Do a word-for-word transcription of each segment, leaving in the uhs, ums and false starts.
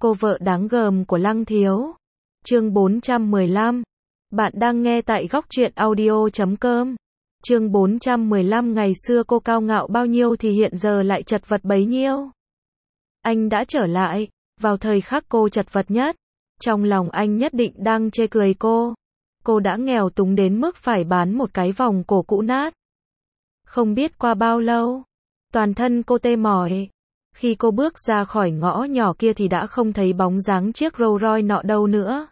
Cô vợ đáng gờm của Lăng Thiếu. Chương bốn trăm mười lăm. Bạn đang nghe tại góc truyện audio chấm com. Chương bốn trăm mười lăm. Ngày xưa cô cao ngạo bao nhiêu thì hiện giờ lại chật vật bấy nhiêu. Anh đã trở lại, vào thời khắc cô chật vật nhất. Trong lòng anh nhất định đang chê cười cô. Cô đã nghèo túng đến mức phải bán một cái vòng cổ cũ nát. Không biết qua bao lâu, toàn thân cô tê mỏi. Khi cô bước ra khỏi ngõ nhỏ kia thì đã không thấy bóng dáng chiếc Rolls Royce nọ đâu nữa.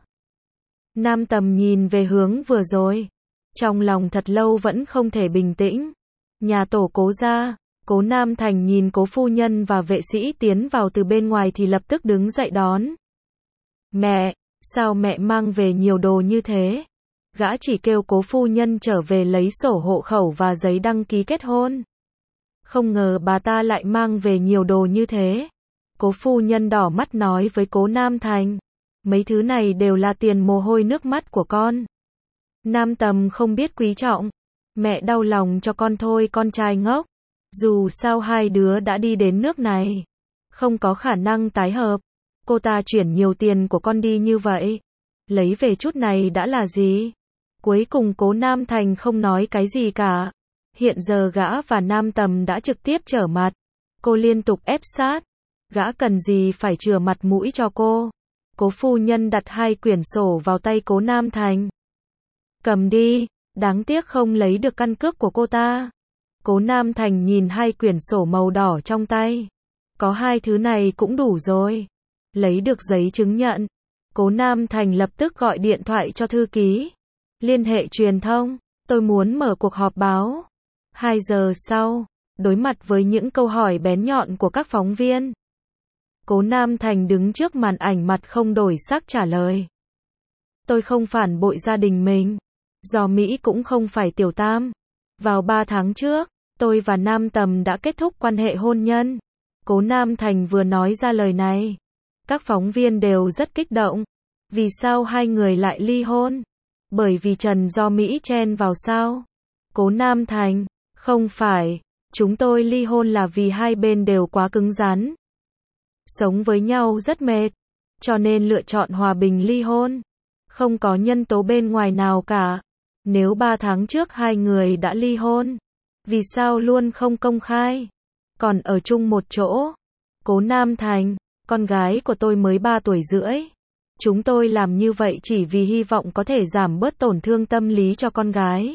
Nam Tầm nhìn về hướng vừa rồi, trong lòng thật lâu vẫn không thể bình tĩnh. Nhà tổ Cố gia, Cố Nam Thành nhìn Cố phu nhân và vệ sĩ tiến vào từ bên ngoài thì lập tức đứng dậy đón. Mẹ, sao mẹ mang về nhiều đồ như thế? Gã chỉ kêu Cố phu nhân trở về lấy sổ hộ khẩu và giấy đăng ký kết hôn. Không ngờ bà ta lại mang về nhiều đồ như thế. Cố phu nhân đỏ mắt nói với Cố Nam Thành, mấy thứ này đều là tiền mồ hôi nước mắt của con. Nam Tầm không biết quý trọng. Mẹ đau lòng cho con thôi con trai ngốc. Dù sao hai đứa đã đi đến nước này, không có khả năng tái hợp. Cô ta chuyển nhiều tiền của con đi như vậy, lấy về chút này đã là gì? Cuối cùng Cố Nam Thành không nói cái gì cả. Hiện giờ gã và Nam Tầm đã trực tiếp trở mặt. Cô liên tục ép sát. Gã cần gì phải chừa mặt mũi cho cô. Cố phu nhân đặt hai quyển sổ vào tay Cố Nam Thành. Cầm đi, đáng tiếc không lấy được căn cước của cô ta. Cố Nam Thành nhìn hai quyển sổ màu đỏ trong tay. Có hai thứ này cũng đủ rồi. Lấy được giấy chứng nhận, Cố Nam Thành lập tức gọi điện thoại cho thư ký. Liên hệ truyền thông, tôi muốn mở cuộc họp báo. Hai giờ sau, đối mặt với những câu hỏi bén nhọn của các phóng viên, Cố Nam Thành đứng trước màn ảnh mặt không đổi sắc trả lời. Tôi không phản bội gia đình mình. Do Mỹ cũng không phải tiểu tam. Vào ba tháng trước, tôi và Nam Tầm đã kết thúc quan hệ hôn nhân. Cố Nam Thành vừa nói ra lời này, các phóng viên đều rất kích động. Vì sao hai người lại ly hôn? Bởi vì Trần Do Mỹ chen vào sao? Cố Nam Thành, không phải, chúng tôi ly hôn là vì hai bên đều quá cứng rắn. Sống với nhau rất mệt, cho nên lựa chọn hòa bình ly hôn. Không có nhân tố bên ngoài nào cả. Nếu ba tháng trước hai người đã ly hôn, vì sao luôn không công khai, còn ở chung một chỗ? Cố Nam Thành, con gái của tôi mới ba tuổi rưỡi. Chúng tôi làm như vậy chỉ vì hy vọng có thể giảm bớt tổn thương tâm lý cho con gái.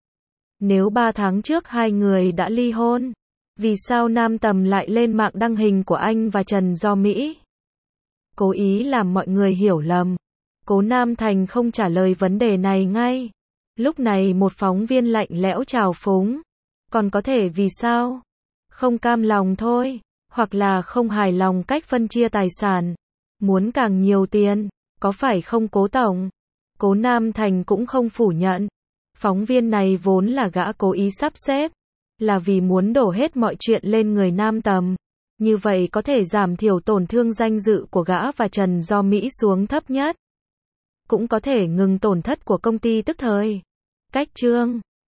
Nếu ba tháng trước hai người đã ly hôn, vì sao Nam Tầm lại lên mạng đăng hình của anh và Trần Do Mỹ? Cố ý làm mọi người hiểu lầm. Cố Nam Thành không trả lời vấn đề này ngay. Lúc này một phóng viên lạnh lẽo trào phúng. Còn có thể vì sao? Không cam lòng thôi, hoặc là không hài lòng cách phân chia tài sản, muốn càng nhiều tiền, có phải không Cố tổng? Cố Nam Thành cũng không phủ nhận. Phóng viên này vốn là gã cố ý sắp xếp, là vì muốn đổ hết mọi chuyện lên người Nam Tầm. Như vậy có thể giảm thiểu tổn thương danh dự của gã và Trần Do Mỹ xuống thấp nhất. Cũng có thể ngừng tổn thất của công ty tức thời. Cách chương